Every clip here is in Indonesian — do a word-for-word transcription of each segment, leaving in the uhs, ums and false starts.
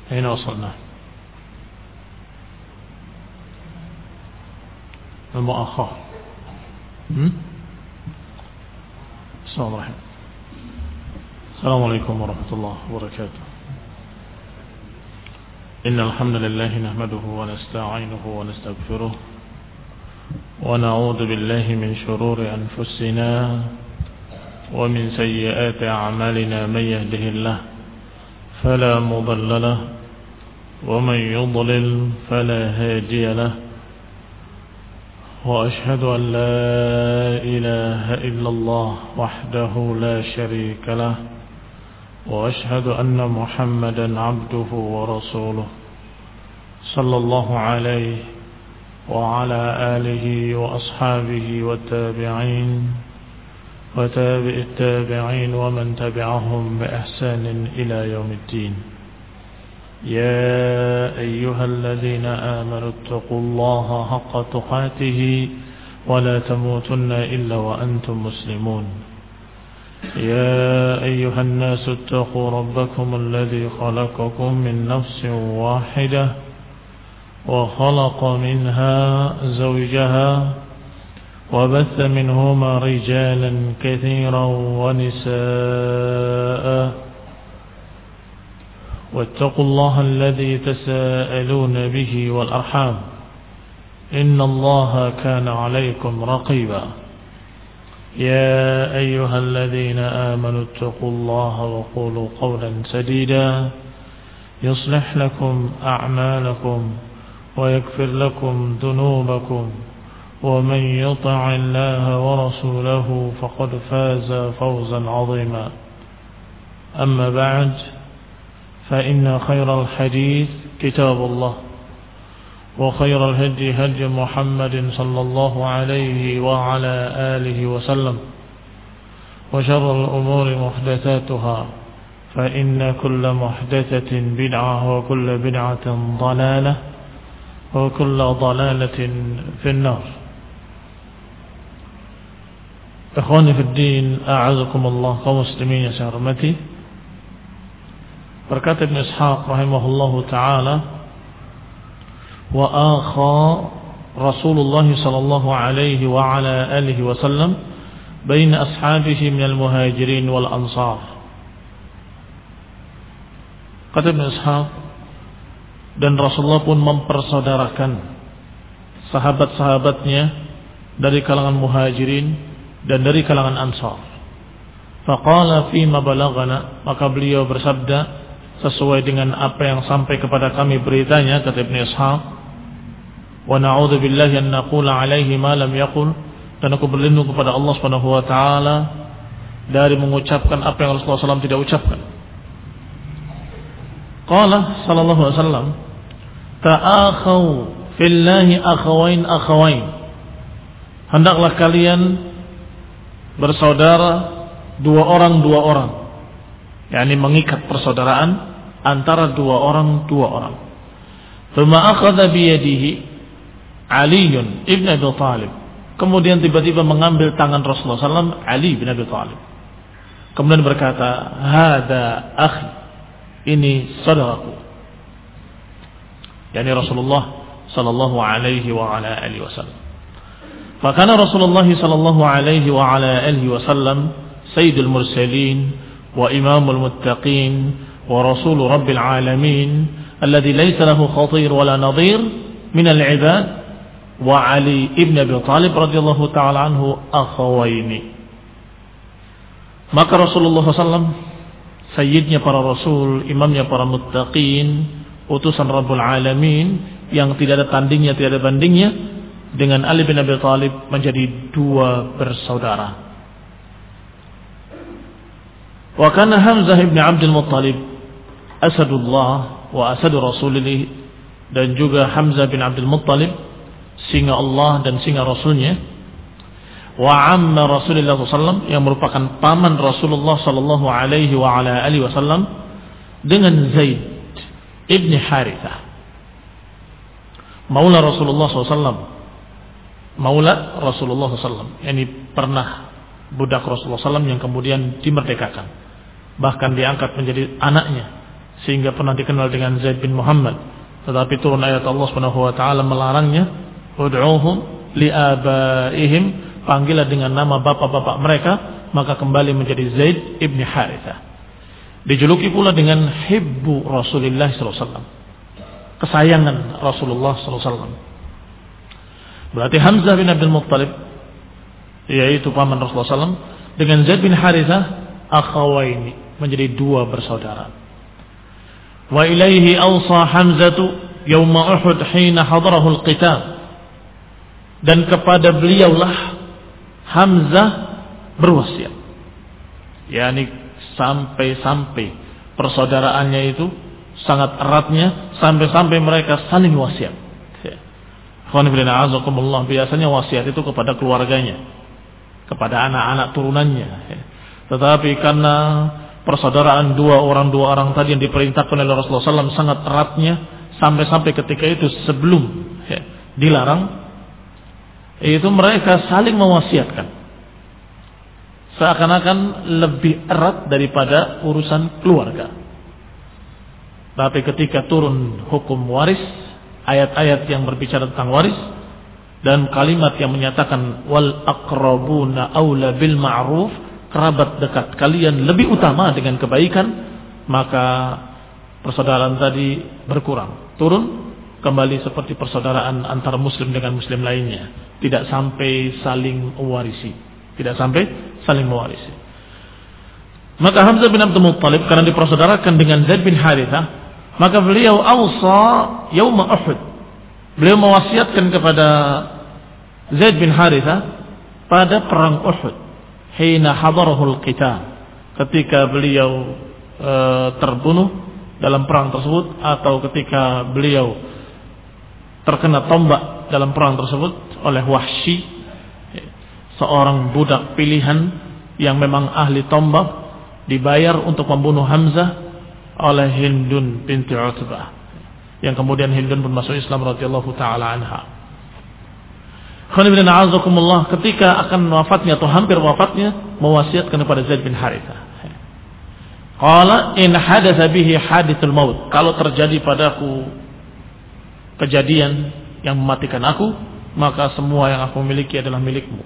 أين وصلنا؟ المؤاخاة. السلام عليكم. السلام عليكم ورحمة الله وبركاته. إن الحمد لله نحمده ونستعينه ونستغفره ونعوذ بالله من شرور أنفسنا ومن سيئات أعمالنا. من يهده الله فلا مضل له ومن يضلل فلا هادي له، وأشهد أن لا إله إلا الله وحده لا شريك له، وأشهد أن محمدا عبده ورسوله صلى الله عليه وعلى آله وأصحابه والتابعين وتابع التابعين ومن تبعهم بإحسان إلى يوم الدين. يا أيها الذين آمنوا اتقوا الله حق تقاته ولا تموتن إلا وأنتم مسلمون. يا أيها الناس اتقوا ربكم الذي خلقكم من نفس واحدة وخلق منها زوجها وبث منهما رجالا كثيرا ونساء، واتقوا الله الذي تساءلون به والأرحام إن الله كان عليكم رقيبا. يا أيها الذين آمنوا اتقوا الله وقولوا قولا سديدا يصلح لكم أعمالكم ويغفر لكم ذنوبكم، ومن يطع الله ورسوله فقد فاز فوزا عظيما. أما بعد، فإن خير الحديث كتاب الله، وخير الهدي هدي محمد صلى الله عليه وعلى آله وسلم، وشر الأمور محدثاتها، فإن كل محدثة بدعة وكل بدعة ضلالة وكل ضلالة في النار. Ikhwani fi din, a'azakumullah, kaum muslimin yang saya hormati. Berkata Ibn Ishaq rahimahullahu ta'ala, wa akha Rasulullah sallallahu alaihi wa ala alihi wa sallam baina ashabihi minal muhajirin wal ansar. Kata Ibn Ishaq, dan Rasulullah pun mempersaudarakan sahabat-sahabatnya dari kalangan muhajirin dan dari kalangan ansar. Faqala fima balagana, maka beliau bersabda sesuai dengan apa yang sampai kepada kami beritanya, kata Ibn Ishaq, wa na'udzu billahi an naqula alaihi ma lam yaqul, dan aku berlindung kepada Allah Subhanahu wa taala dari mengucapkan apa yang Rasulullah sallallahu alaihi wasallam tidak ucapkan. Qala sallallahu alaihi wasallam, ta'akhaw fillahi akhawain akhawain, hendaklah kalian bersaudara dua orang dua orang, yakni mengikat persaudaraan antara dua orang dua orang. Thumma akhadha biyadihi Aliun ibn Abi Thalib, kemudian tiba-tiba mengambil tangan Rasulullah sallallahu alaihi wasallam Ali bin Abi Thalib, kemudian berkata, hada akhi, ini saudaraku, yakni Rasulullah sallallahu alaihi wa ala alihi wasallam. Fakana Rasulullah sallallahu alaihi wa ala alihi wasallam sayyidul mursalin wa imamul muttaqin wa rasul rabbil alamin alladhi laysa lahu khatir wala nadhir min al-ibad, wa Ali ibn Abi Thalib radhiyallahu ta'ala anhu akhawaini. Maka Rasulullah sallallahu alaihi wasallam sayyidnya para rasul, imamnya para muttaqin, utusan Rabbul Alamin yang tidak ada tandingnya, tidak ada bandingnya, dengan Ali bin Abi Thalib menjadi dua bersaudara. Wa kana Hamzah ibn Abdul Muttalib asadullah wa asadu rasulillah, dan juga Hamzah bin Abdul Muttalib singa Allah dan singa Rasulnya, wa amma Rasulullah sallallahu alaihi wasallam, yang merupakan paman Rasulullah sallallahu alaihi wa ala alihi wasallam, dengan Zaid ibn Harithah, maula Rasulullah sallallahu alaihi wasallam, maula Rasulullah sallallahu alaihi wasallam, yakni pernah budak Rasulullah sallallahu alaihi wasallam yang kemudian dimerdekakan, bahkan diangkat menjadi anaknya sehingga pernah dikenal dengan Zaid bin Muhammad. Tetapi turun ayat Allah Subhanahu wa taala melarangnya, ud'uhum liabaihim, panggillah dengan nama bapak-bapak mereka, maka kembali menjadi Zaid ibn Harithah. Dijuluki pula dengan hibbu Rasulullah sallallahu alaihi wasallam, kesayangan Rasulullah sallallahu alaihi wasallam. Berarti Hamzah bin Abdul Muttalib, yaitu paman Rasulullah sallallahu alaihi wasallam, dengan Zaid bin Harithah, akhawaini, menjadi dua bersaudara. Wa ilaihi awsa Hamzatu yawma Uhud hina hadarahu al-qital, dan kepada beliaulah Hamzah berwasiat, yakni sampai-sampai persaudaraannya itu sangat eratnya, sampai-sampai mereka saling wasiat. Biasanya wasiat itu kepada keluarganya, kepada anak-anak turunannya. Tetapi karena persaudaraan dua orang dua orang tadi yang diperintahkan oleh Rasulullah sallallahu alaihi wasallam sangat eratnya, sampai-sampai ketika itu sebelum ya, dilarang, itu mereka saling mewasiatkan, seakan-akan lebih erat daripada urusan keluarga. Tapi ketika turun hukum waris, ayat-ayat yang berbicara tentang waris dan kalimat yang menyatakan wal aqrabuna aula bil ma'ruf, kerabat dekat kalian lebih utama dengan kebaikan, maka persaudaraan tadi berkurang, turun kembali seperti persaudaraan antara muslim dengan muslim lainnya, tidak sampai saling mewarisi, tidak sampai saling mewarisi. Maka Hamzah bin Abdul Muttalib karena dipersaudarakan dengan Zaid bin Harithah, maka beliau awsa yauma Uhud, beliau mewasiatkan kepada Zaid bin Harithah pada perang Uhud, hina hadarahul qital, ketika beliau e, terbunuh dalam perang tersebut, atau ketika beliau terkena tombak dalam perang tersebut oleh Wahsy, seorang budak pilihan yang memang ahli tombak, dibayar untuk membunuh Hamzah oleh Hindun binti Utbah, yang kemudian Hindun pun masuk Islam radhiyallahu taala anha. Ketika akan wafatnya atau hampir wafatnya, mewasiatkan kepada Zaid bin Harithah. Qala in hadatsa bihi hadithul maut, kalau terjadi padaku kejadian yang mematikan aku, maka semua yang aku miliki adalah milikmu.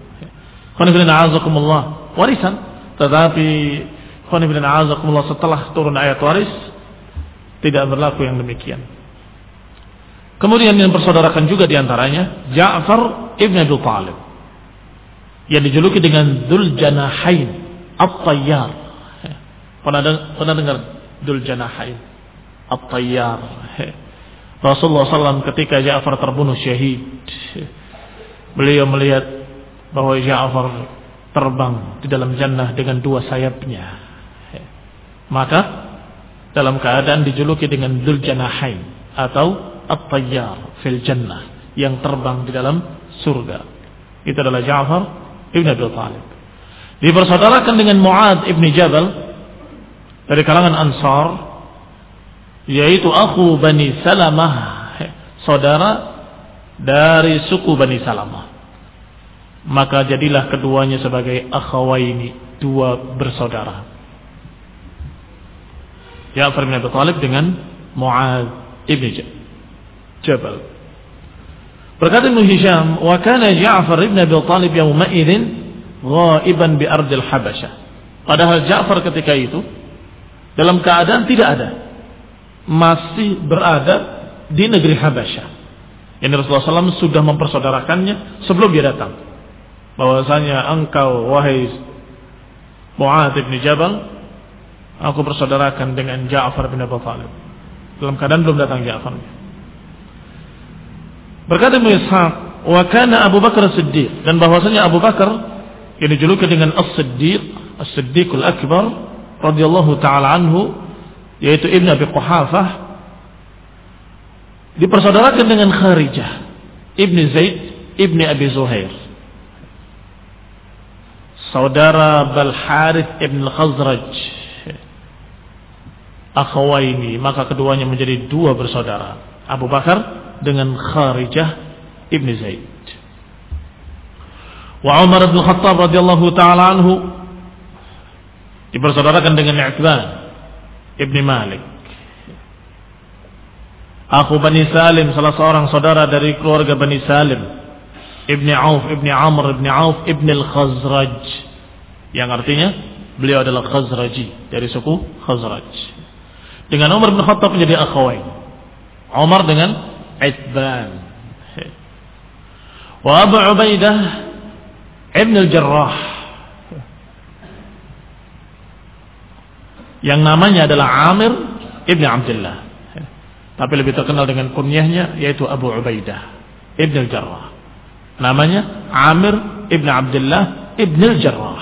Warisan. Tetapi setelah turun ayat waris, tidak berlaku yang demikian. Kemudian yang bersaudarakan juga diantaranya Ja'far ibn Abi Thalib, yang dijuluki dengan Dzul Janahain At-Tayyar. Pernah, pernah dengar Dzul Janahain At-Tayyar? Rasulullah sallallahu alaihi wasallam ketika Ja'far terbunuh syahid, beliau melihat bahwa Ja'far terbang di dalam jannah dengan dua sayapnya. Maka dalam keadaan dijuluki dengan Dzul Janahain atau At-Tayyar fil Jannah, yang terbang di dalam surga. Itu adalah Ja'far ibn Abi Thalib. Dipersaudarakan dengan Mu'adz ibn Jabal dari kalangan Ansar, yaitu akhu Bani Salamah, saudara dari suku Bani Salamah. Maka jadilah keduanya sebagai akhawaini, dua bersaudara, Ja'far bin Abi Thalib dengan Mu'adz ibn Jabal. Berkata Ibnu Hisham, wa kana Ja'far ibn Abi Thalib yawma idzin ghaiban bi ardil Habasyah. Padahal Ja'far ketika itu dalam keadaan tidak ada, masih berada di negeri Habasyah. Yang Rasulullah sallallahu alaihi wasallam sudah mempersaudarakannya sebelum dia datang, bahwasanya engkau wahai Mu'adz ibn Jabal, aku bersaudarakan dengan Ja'far bin Abi Thalib. Dalam keadaan belum datang Ja'far. Berkata Ibnu Ishaq, wa kana Abu Bakar As-Siddiq, dan bahwasanya Abu Bakar yang dijuluki dengan As-Siddiq, As-Siddiqul Akbar radhiyallahu taala anhu, yaitu Ibnu Abi Quhafah, dipersaudarakan dengan Kharijah Ibnu Zaid Ibnu Abi Zuhair, saudara Bal Harith Ibn Khazraj, akhawaini. Maka keduanya menjadi dua bersaudara, Abu Bakar dengan Kharijah Ibn Zaid. Wa Umar bin Khattab radhiyallahu taala anhu dipersaudarakan dengan Utsman Ibn Malik, Aku Bani Salim, salah seorang saudara dari keluarga Bani Salim, Ibni Auf, Ibni Amr, Ibni Auf, Ibni Al-Khazraj, yang artinya beliau adalah Khazraji, dari suku Khazraj. Dengan Umar bin Khattab menjadi akhawain, Umar dengan Itban. Wa Abu Ubaidah Ibn Al-Jarrah, yang namanya adalah Amir Ibn Abdullah, tapi lebih terkenal dengan kunyahnya yaitu Abu Ubaidah Ibn Al-Jarrah. Namanya Amir Ibn Abdullah Ibn Al-Jarrah.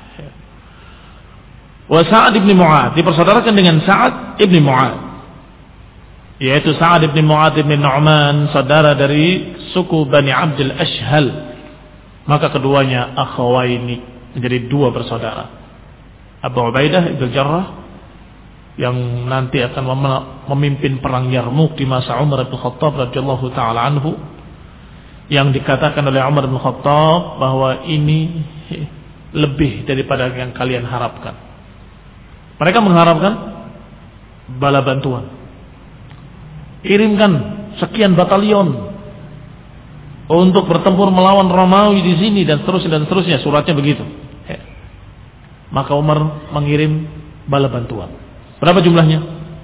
Wa Sa'ad Ibn Mu'ad, dipersaudarakan dengan Sa'ad Ibn Mu'ad, yaitu Sa'ad Ibn Mu'ad Ibn Nu'man, saudara dari suku Bani Abdul Ashhal. Maka keduanya akhawaini, menjadi dua bersaudara. Abu Ubaidah Ibn Al-Jarrah yang nanti akan memimpin perang Yarmuk di masa Umar bin Khattab radhiyallahu taala anhu, yang dikatakan oleh Umar bin Khattab bahwa ini lebih daripada yang kalian harapkan. Mereka mengharapkan bala bantuan, kirimkan sekian batalion untuk bertempur melawan Romawi di sini dan seterusnya dan seterusnya, suratnya begitu. Maka Umar mengirim bala bantuan. Berapa jumlahnya?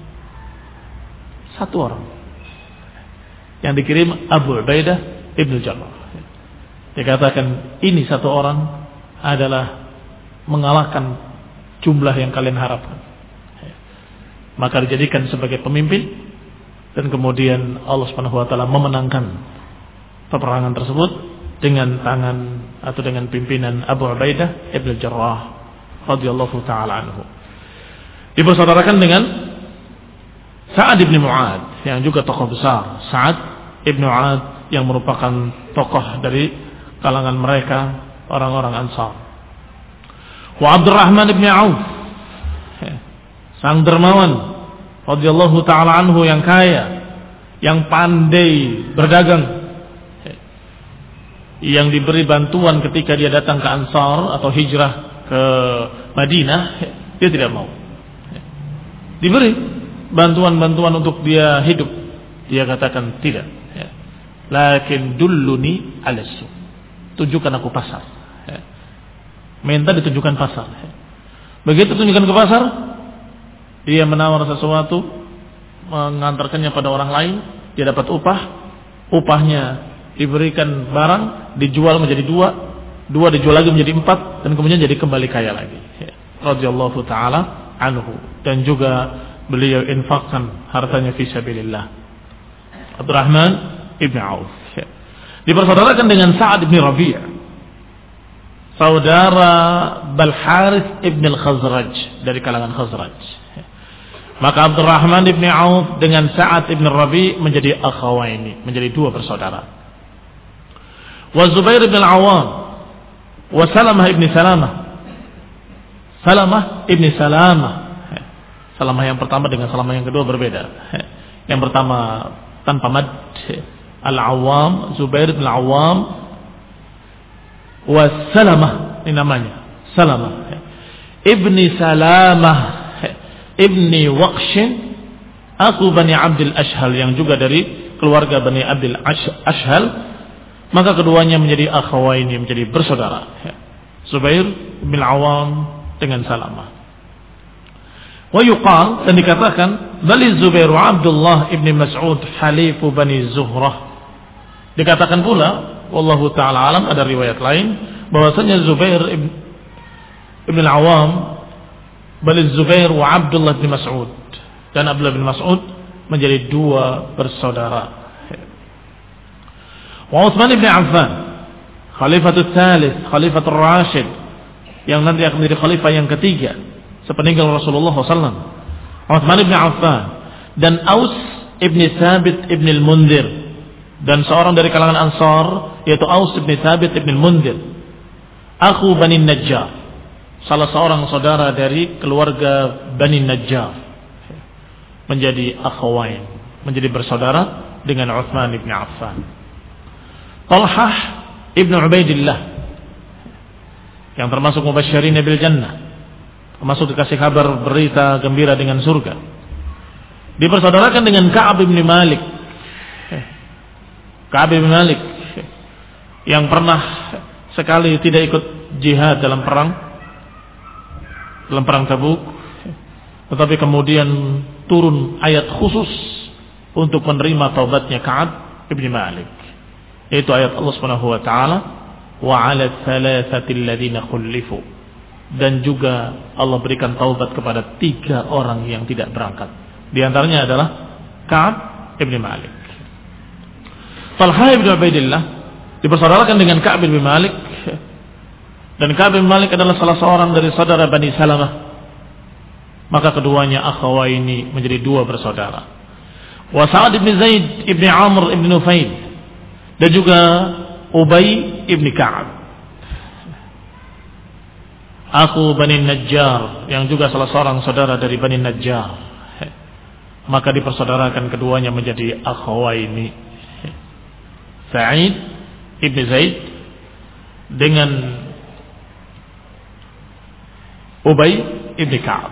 Satu orang. Yang dikirim Abu Ubaidah Ibn Jarrah. Dikatakan ini satu orang adalah mengalahkan jumlah yang kalian harapkan. Maka dijadikan sebagai pemimpin, dan kemudian Allah Subhanahu wa taala memenangkan peperangan tersebut dengan tangan atau dengan pimpinan Abu Ubaidah Ibn Jarrah radhiyallahu taala anhu. Dipersaudarakan dengan Sa'ad ibn Mu'ad yang juga tokoh besar. Sa'ad ibn Mu'ad yang merupakan tokoh dari kalangan mereka orang-orang Ansar. Wa Abdurrahman ibn Auf, sang dermawan radhiyallahu taala anhu yang kaya, yang pandai berdagang, yang diberi bantuan ketika dia datang ke Ansar atau hijrah ke Madinah, dia tidak mau. Diberi bantuan-bantuan untuk dia hidup, dia katakan tidak. Lakin dulluni ala suq, tunjukkan aku pasar. Minta ditunjukkan pasar. Begitu tunjukkan ke pasar, dia menawar sesuatu, mengantarkannya pada orang lain, dia dapat upah, upahnya diberikan barang, dijual menjadi dua, dua dijual lagi menjadi empat, dan kemudian jadi kembali kaya lagi. Radhiyallahu taala anhu. Dan juga beliau infakkan hartanya fi sabilillah. Abdurrahman ibn Auf dipersaudarakan dengan Sa'ad ibn Rabi', saudara Bal Harith ibn al-Khazraj, dari kalangan Khazraj. Maka Abdurrahman ibn Auf dengan Sa'ad ibn Rabi' menjadi akhawaini, menjadi dua bersaudara. Wa Zubair ibn al-Awwam wa Salamah ibn Salamah, Salamah ibn Salamah. Salamah yang pertama dengan Salamah yang kedua berbeda. Yang pertama tanpa mad, Al-Awwam, Zubair bin Al-Awwam, wa Salamah, ini namanya Salamah Ibni Salamah Ibni Waqshin, aku Bani Abdul Ashhal, yang juga dari keluarga Bani Abdul Ashhal. Maka keduanya menjadi akhawaini, menjadi bersaudara, Zubair bin Al-Awwam dengan Salamah. Wa yuqal, dan dikatakan, bali Zubair wa Abdullah ibn Mas'ud halifu Bani Zuhrah. Dikatakan pula, wallahu ta'ala alam, ada riwayat lain bahwasanya Zubair ibn, ibn al-Awwam, bali Zubair wa Abdullah ibn Mas'ud, dan Abdullah bin Mas'ud menjadi dua bersaudara. Wa Utsman ibn Affan, khalifatul tsalits, khalifatul rasyid, yang nanti akan menjadi khalifah yang ketiga sepeninggal Rasulullah shallallahu alaihi wasallam. Utsman ibn Affan dan Aus ibn Thabit ibn al-Mundhir, dan seorang dari kalangan Ansar yaitu Aus ibn Thabit ibn al-Mundhir, akhu Bani Najjar, salah seorang saudara dari keluarga Bani Najjar, menjadi akhawain, menjadi bersaudara dengan Utsman ibn Affan. Talhah ibn Ubaidillah, yang termasuk mubasysyirin bil jannah, termasuk dikasih kabar berita gembira dengan surga, dipersaudarakan dengan Ka'ab bin Malik, Ka'ab bin Malik yang pernah sekali tidak ikut jihad dalam perang dalam perang Tabuk, tetapi kemudian turun ayat khusus untuk menerima taubatnya Ka'ab bin Malik, yaitu ayat Allah Subhanahu wa taala, wa 'ala tsalatsati alladziina khulifu, dan juga Allah berikan taubat kepada tiga orang yang tidak berangkat. Di antaranya adalah Ka'ab bin Malik. Talha bin Ubaidillah dipersaudarakan dengan Ka'ab bin Malik, dan Ka'ab bin Malik adalah salah seorang dari saudara Bani Salamah. Maka keduanya akhawaini menjadi dua bersaudara. Wa Sa'ad bin Zaid bin Amr bin Nufail, dan juga Ubay bin Ka'ab, aku Bani Najjar, yang juga salah seorang saudara dari Bani Najjar. Maka dipersaudarakan keduanya menjadi akhawaini, Sa'id ibn Zaid dengan Ubay ibn Ka'ab.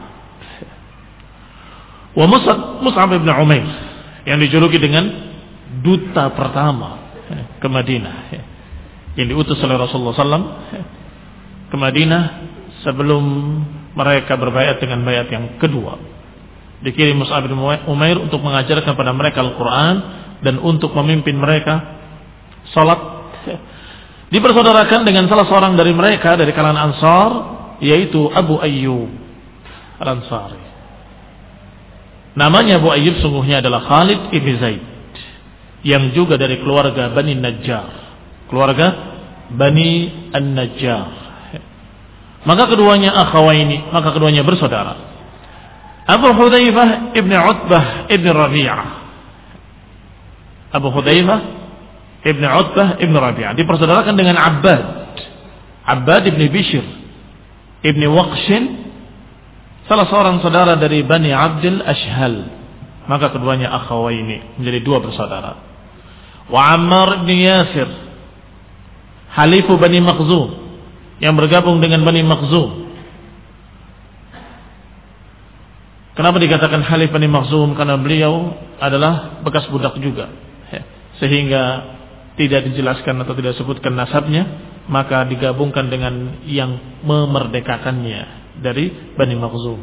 Wa Mus'ab Mus'ab ibn Umair, yang dijuluki dengan duta pertama ke Madinah, yang diutus oleh Rasulullah sallallahu alaihi wasallam ke Madinah sebelum mereka berbayat dengan bayat yang kedua. Dikirim Mus'ab bin Umair untuk mengajarkan kepada mereka Al-Quran dan untuk memimpin mereka salat. Dipersaudarakan dengan salah seorang dari mereka dari kalangan Ansar, yaitu Abu Ayyub Al-Ansari. Namanya Abu Ayyub sungguhnya adalah Khalid ibn Zaid, yang juga dari keluarga Bani Najjar, keluarga Bani An-Najjar. Maka keduanya akhawaini, maka keduanya bersaudara. Abu Hudzaifah ibn Utbah ibn Rabi'ah, Abu Hudzaifah ibn Utbah ibn Rabi'ah dipersaudarakan dengan Abbad Abbad ibn Bishr ibn Waqshin, salah seorang saudara dari Bani Abdul Ashhal. Maka keduanya akhawaini menjadi dua bersaudara. Wa Ammar ibn Yasir, halifu Bani Makhzum, yang bergabung dengan Bani Makhzum. Kenapa dikatakan halif Bani Makhzum? Karena beliau adalah bekas budak juga, sehingga tidak dijelaskan atau tidak disebutkan nasabnya, maka digabungkan dengan yang memerdekakannya dari Bani Makhzum.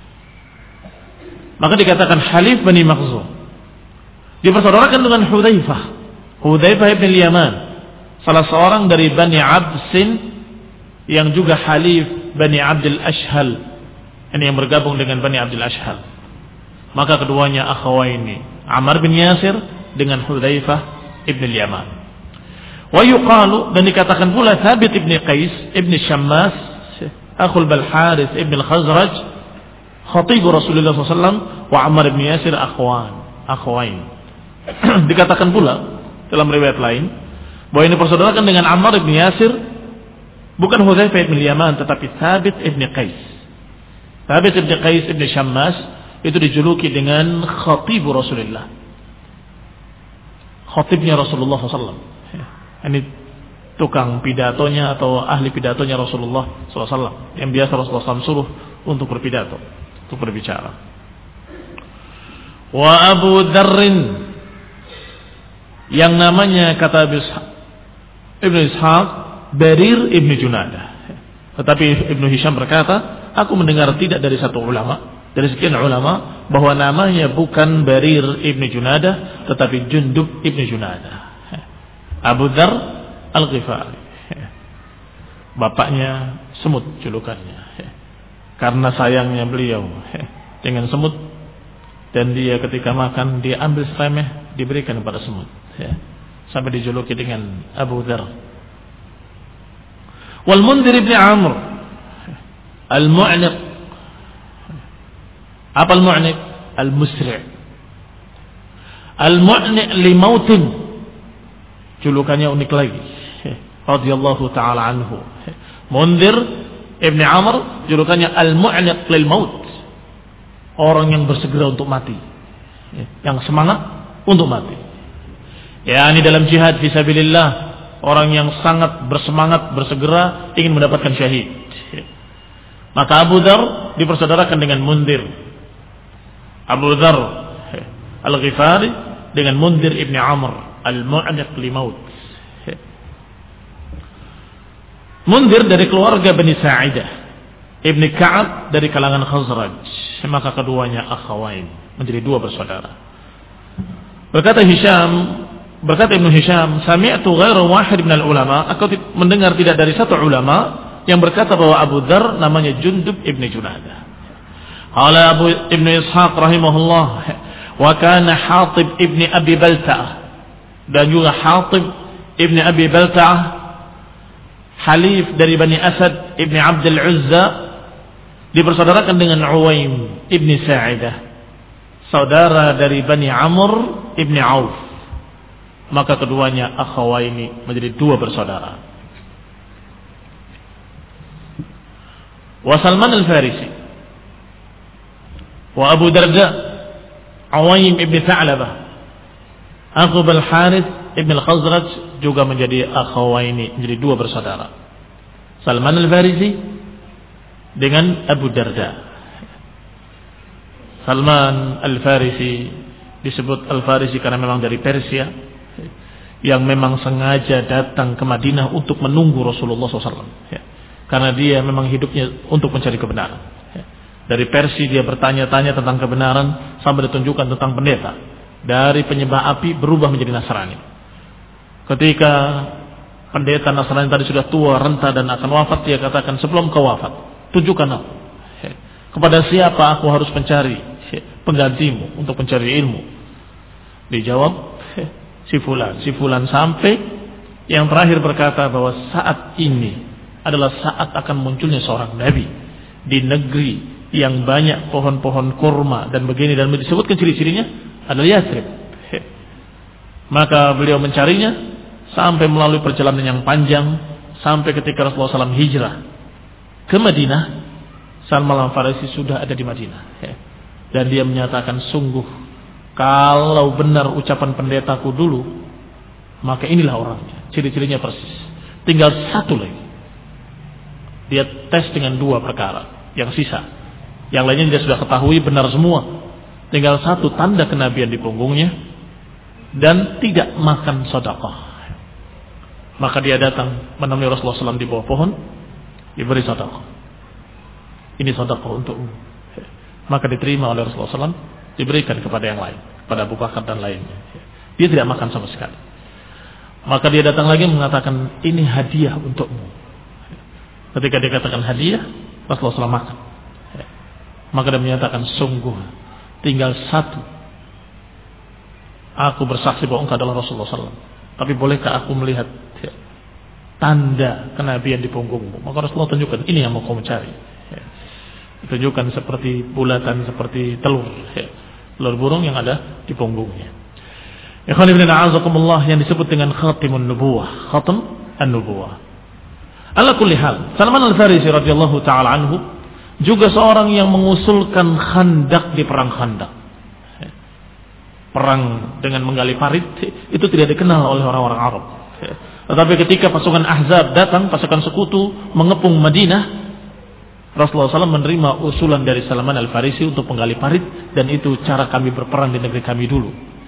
Maka dikatakan halif Bani Makhzum. Dipersaudarakan dengan Hudzaifah, Hudzaifah ibn Yaman, salah seorang dari Bani Absin, yang juga halif Bani Abdul Ashhal, ini yang bergabung dengan Bani Abdul Ashhal. Maka keduanya akhawaini, Ammar bin Yasir dengan Hudzaifah ibn Yaman. Wa yuqalu, dan dikatakan pula Thabit ibn Qais ibn Shammas, akhul Bal Harith ibn Al-Khazraj, khatib Rasulullah sallallahu alaihi wasallam, wa Ammar bin Yasir akhwan, akhwain. Dikatakan pula dalam riwayat lain bahwa ini persaudarakan dengan Ammar bin Yasir, bukan Hudzaifah ibn Yaman, tetapi Thabit ibn Qais. Thabit ibn Qais ibn Shammas itu dijuluki dengan khatib Rasulullah, khatibnya Rasulullah sallallahu alaihi wasallam. Ini tukang pidatonya atau ahli pidatonya Rasulullah sallallahu alaihi wasallam, yang biasa Rasulullah sallallahu alaihi wasallam suruh untuk berpidato, untuk berbicara. Wa Abu Dzarrin, yang namanya kata Ibnu Ishaq Barir ibn Junadah, tetapi Ibnu Hisham berkata, aku mendengar tidak dari satu ulama, dari sekian ulama, bahwa namanya bukan Barir ibn Junadah, tetapi Jundub ibn Junadah, Abu Dzar Al-Ghifari. Bapaknya semut julukannya, karena sayangnya beliau dengan semut, dan dia ketika makan dia ambil seremeh diberikan kepada semut, sampai dijuluki dengan Abu Dzar. Wal Mundhir ibn Amr Al-Mu'niq. Apa Al-Mu'niq? Al-Musri'. Al-Mu'niq li mautin, julukannya unik lagi, radhiyallahu taala anhu. Mundhir ibn Amr julukannya Al-Mu'niq lil maut, orang yang bersegera untuk mati, yang semangat untuk mati. Ya, ini dalam jihad fisabilillah, orang yang sangat bersemangat, bersegera ingin mendapatkan syahid. Maka Abu Dzar dipersaudarakan dengan Mundhir. Abu Dzar Al-Ghifari dengan Mundhir ibn Amr al-mu'niq li maut. Mundhir dari keluarga Bani Sa'idah, Ibni Ka'ab dari kalangan Khazraj, maka keduanya akhawain, menjadi dua bersaudara. Berkata Hisham, berkata Ibnu Hisham, sami'tu ghairu wahid min al-ulama, aku mendengar tidak dari satu ulama yang berkata bahwa Abu Dzar namanya Jundub Ibni Junadah. Qala Abu Ibnu Ishaq rahimahullah, wa kana Hatib Ibni Abi Balta'ah, dan juga Hatib Ibni Abi Balta'ah halif dari Bani Asad Ibni Abdul Uzza, dipersaudarakan dengan Uwaim Ibni Sa'idah, saudara dari Bani Amr Ibni Auf. Maka keduanya akhawaini, menjadi dua bersaudara. Wa Salman al-Farisi wa Abu Darda Uwaim Ibni Tha'labah Aqub al-Harith Ibn al-Khazraj juga menjadi akhawaini, menjadi dua bersaudara. Salman al-Farisi dengan Abu Darda. Salman al-Farisi disebut al-Farisi karena memang dari Persia, yang memang sengaja datang ke Madinah untuk menunggu Rasulullah shallallahu alaihi wasallam, karena dia memang hidupnya untuk mencari kebenaran. Dari Persia dia bertanya-tanya tentang kebenaran sampai ditunjukkan tentang pendeta. Dari penyembah api berubah menjadi Nasrani. Ketika pendeta Nasrani tadi sudah tua, renta dan akan wafat, dia katakan, sebelum kau wafat, tunjukkan aku kepada siapa aku harus mencari penggantimu untuk mencari ilmu. Dijawab, si fulan, si fulan, sampai yang terakhir berkata bahwa saat ini adalah saat akan munculnya seorang nabi di negeri yang banyak pohon-pohon kurma dan begini, dan disebutkan ciri-cirinya adalah Yathrib. Maka beliau mencarinya sampai melalui perjalanan yang panjang, sampai ketika Rasulullah shallallahu alaihi wasallam hijrah ke Madinah, Salman al-Farisi sudah ada di Madinah. Dan dia menyatakan, sungguh kalau benar ucapan pendetaku dulu, maka inilah orangnya, ciri-cirinya persis. Tinggal satu lagi, dia tes dengan dua perkara, yang sisa, yang lainnya dia sudah ketahui benar semua. Tinggal satu, tanda kenabian di punggungnya, dan tidak makan sedekah. Maka dia datang menemui Rasulullah shallallahu alaihi wasallam di bawah pohon, diberi sedekah. Ini sedekah untukmu. Maka diterima oleh Rasulullah shallallahu alaihi wasallam, diberikan kepada yang lain, kepada Abu Bakar dan lainnya. Dia tidak makan sama sekali. Maka dia datang lagi mengatakan, ini hadiah untukmu. Ketika dia katakan hadiah, Rasulullah shallallahu alaihi wasallam makan. Maka dia menyatakan, sungguh tinggal satu, aku bersaksi bahwa engkau adalah Rasulullah shallallahu alaihi wasallam. Tapi bolehkah aku melihat ya, tanda kenabian di punggungmu? Maka Rasulullah tunjukkan, ini yang mau kau mencari. Ya. Tunjukkan seperti bulatan, seperti telur, ya, telur burung yang ada di punggungnya. Ikhwan ibn a'azakumullah, yang disebut dengan khatimun nubuwah, khatam an-nubuwah. Ala kulli hal, Salman al-Farisi radhiyallahu taala anhu juga seorang yang mengusulkan Khandak di perang Khandak. Perang dengan menggali parit itu tidak dikenal oleh orang-orang Arab. Tetapi ketika pasukan Ahzab datang, pasukan sekutu mengepung Madinah, Rasulullah shallallahu alaihi wasallam menerima usulan dari Salman al-Farisi untuk menggali parit, dan itu cara kami berperang di negeri kami dulu.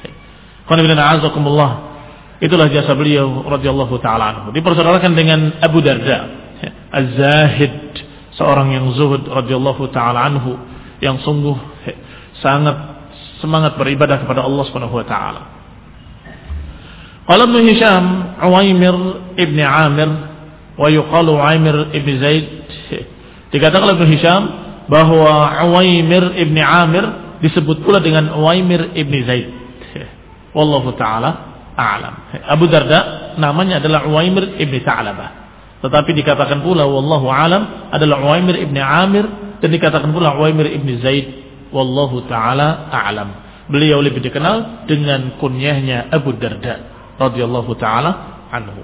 Itulah jasa beliau radhiyallahu taala anhu. Dipersaudarakan dengan Abu Darda Az-Zahid, seorang yang zuhud radhiyallahu taala anhu, yang sungguh sangat semangat beribadah kepada Allah Subhanahu wa taala. Qala Ibnu Hisham, Uwaimir ibni Amir wa yuqalu Uwaimir ibni Zaid. Dikatakan oleh Ibnu Hisham bahwa Uwaimir ibni Amir disebut pula dengan Uwaimir ibni Zaid. Wallahu taala a'lam. Abu Darda namanya adalah Uwaimir ibni Tha'labah. Tetapi dikatakan pula wallahu a'lam adalah Uwaimir ibni Amir, dan dikatakan pula Uwaimir ibni Zaid. Wallahu ta'ala a'lam. Beliau lebih dikenal dengan kunyahnya Abu Darda radhiyallahu ta'ala anhu.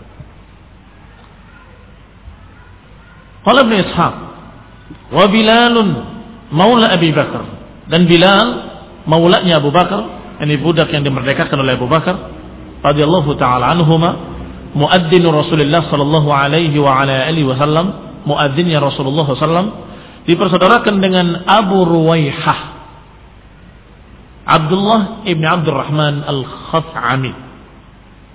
Qala Ibnu Ishaq, wa Bilalun maula Abi Bakar, dan Bilal maulanya Abu Bakar, ini budak yang dimerdekakan oleh Abu Bakar radhiyallahu ta'ala anhuma, muadzin Rasulullah sallallahu alaihi wa ala alihi wasallam, muadzinnya Rasulullah sallallahu alaihi wasallam, dipersaudarakan dengan Abu Ruwaihah Abdullah ibn Abdurrahman al-Khaf'ami.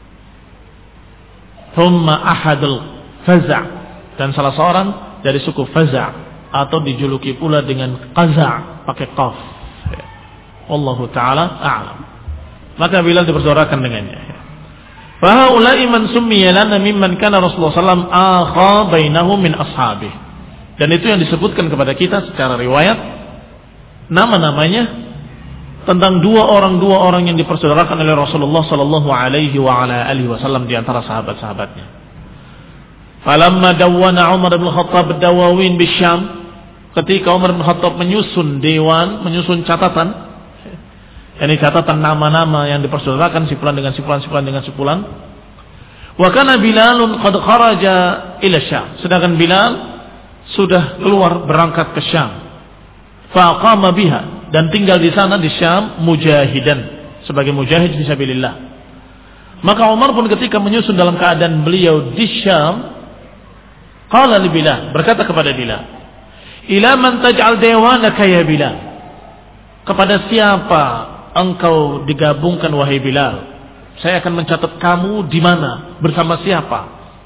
thumma ahadul Faza', dan salah seorang dari suku Faza' atau dijuluki pula dengan Qaza' pakai qaf. Wallahu taala a'lam. Maka Bilal dipersaudarakan dengannya. Fa haula'i man summiya lana mimman kana Rasulullah sallallahu alaihi wasallam akha bainahum min ashabihi. Dan itu yang disebutkan kepada kita secara riwayat nama-namanya tentang dua orang dua orang yang dipersaudarakan oleh Rasulullah sallallahu alaihi wa ala alihi wasallam di antara sahabat-sahabatnya. Falamma dawwana Umar bin Khattab dawawin bisyam, ketika Umar bin Khattab menyusun dewan, menyusun catatan, ini catatan nama-nama yang dipersaudarakan sipulan dengan sipulan, sipulan dengan sipulan. Wa kana Bilalun qad kharaja ila Syam, sedangkan Bilal sudah keluar berangkat ke Syam. Fa aqama biha, dan tinggal di sana di Syam mujahidan, sebagai mujahid fisabilillah. Maka Umar pun ketika menyusun dalam keadaan beliau di Syam, qala li Bilal, berkata kepada Bilal, ila man taj'al dewanaka ya Bilal, kepada siapa engkau digabungkan wahai Bilal? Saya akan mencatat kamu di mana, bersama siapa?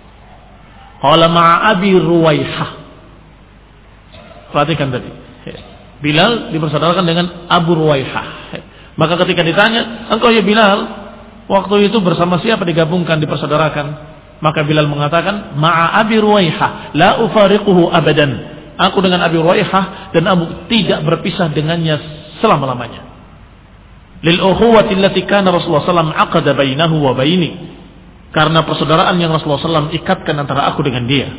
Qala ma'a Abi Ruwaihah. Perhatikan tadi, Bilal dipersaudarakan dengan Abu Ruwaihah. Maka ketika ditanya, engkau ya Bilal, waktu itu bersama siapa digabungkan, dipersaudarakan? Maka Bilal mengatakan, ma'a Abi Ruwaihah la ufariquhu abadan. Aku dengan Abi Ruwaihah dan aku tidak berpisah dengannya selama-lamanya. Lil ukhuwati allati kana Rasulullah sallallahu alaihi wasallam aqada bainahu wa baini. Karena persaudaraan yang Rasulullah sallallahu alaihi wasallam ikatkan antara aku dengan dia.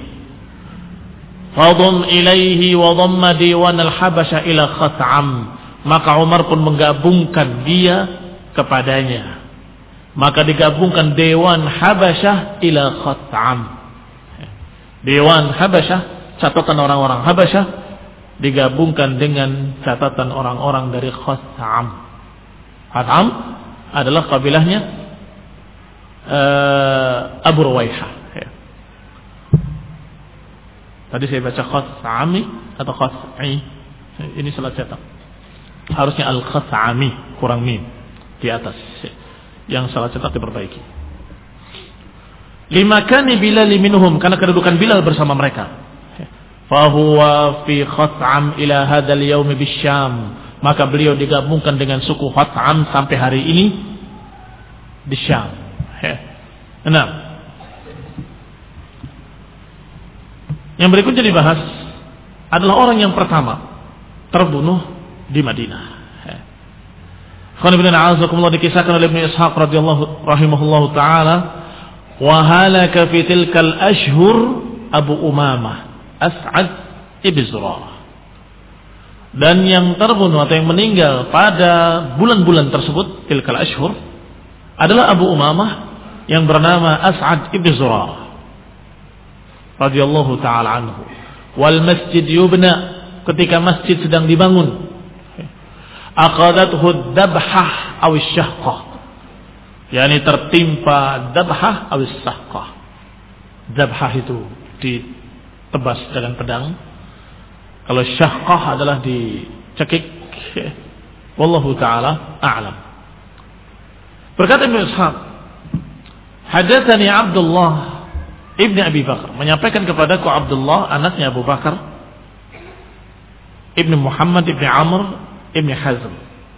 Fadhum ilaihi wa dhamma diwan al-Habasha ila Khat'am. Maka Umar pun menggabungkan dia kepadanya. Maka digabungkan Dewan Habasyah ila Khat'am. Dewan Habasyah, catatan orang-orang Habasyah, digabungkan dengan catatan orang-orang dari Khat'am. Khat'am adalah kabilahnya uh, Abu Ruwaihah. Tadi saya baca Khat'ami atau Khat'i, ini salah cetak. Harusnya Al-Khat'ami, kurang mim di atas. Yang salah cetak diperbaiki. Limakani Bilal minhum, karena kedudukan Bilal bersama mereka. Fahuwa fi Khat'am ila hadzal yaum bisyam. Maka beliau digabungkan dengan suku Khat'am sampai hari ini di Syam. Enam. Yang berikutnya dibahas adalah orang yang pertama terbunuh di Madinah. Qul ibn a'azakumullah, dikisahkan oleh Ibnu Ishaq radhiyallahu rahimahullahu taala, wa halaka fi tilkal ashhur Abu Umamah As'ad ibn Zurarah. Dan yang terbunuh atau yang meninggal pada bulan-bulan tersebut, tilkal ashhur, adalah Abu Umamah yang bernama As'ad ibn Zurarah radhiyallahu taala anhu. Wal masjid yubna, ketika masjid sedang dibangun, aqadathu dabhah aw syahqah, yakni tertimpa dabhah aw syahqah. Dabhah itu ditebas dengan pedang, kalau syahqah adalah dicekik. Wallahu taala a'lam. Berkata Ibnu Ishaq, hadatsani Abdullah Ibn Abi Bakar, menyampaikan kepadaku Abdullah anaknya Abu Bakar Ibn Muhammad Ibn Amr Ibn Hazm,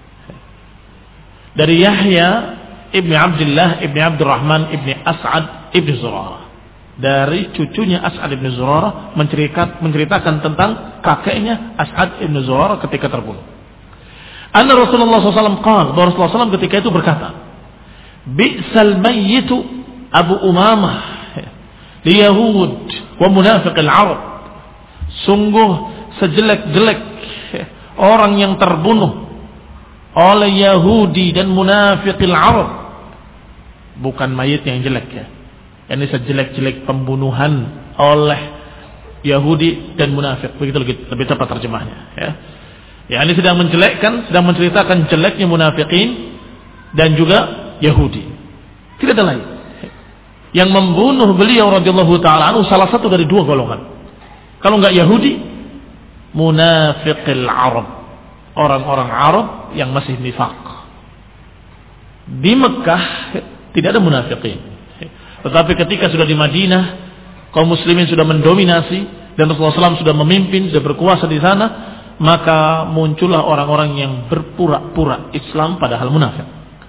dari Yahya Ibn Abdullah Ibn Abdurrahman Ibn As'ad Ibn Zurarah, dari cucunya As'ad Ibn Zurarah, menceritakan, menceritakan tentang kakeknya As'ad Ibn Zurarah ketika terbunuh. Anna Rasulullah sallallahu alaihi wasallam qala, bahwa Rasulullah sallallahu alaihi wasallam ketika itu berkata, bi'sal mayyitu Abu Umamah li Yahud wa munafiq al-Arab, sungguh sejelek-jelek orang yang terbunuh oleh Yahudi dan munafik al-Arab. Bukan mayit yang jelek ya, ini sejelek-jelek pembunuhan oleh Yahudi dan munafik, begitu lebih, lebih tepat terjemahnya ya. Ya, ini sedang menjelekkan, sedang menceritakan jeleknya munafikin dan juga Yahudi. Tidak ada lain. Yang membunuh beliau radhiyallahu taala anhu salah satu dari dua golongan. Kalau enggak Yahudi, munafiqil Arab, orang-orang Arab yang masih nifaq. Di Mekah tidak ada munafiqin. Tetapi ketika sudah di Madinah, kaum muslimin sudah mendominasi dan Rasulullah shallallahu alaihi wasallam sudah memimpin, sudah berkuasa di sana, maka muncullah orang-orang yang berpura-pura Islam padahal munafik.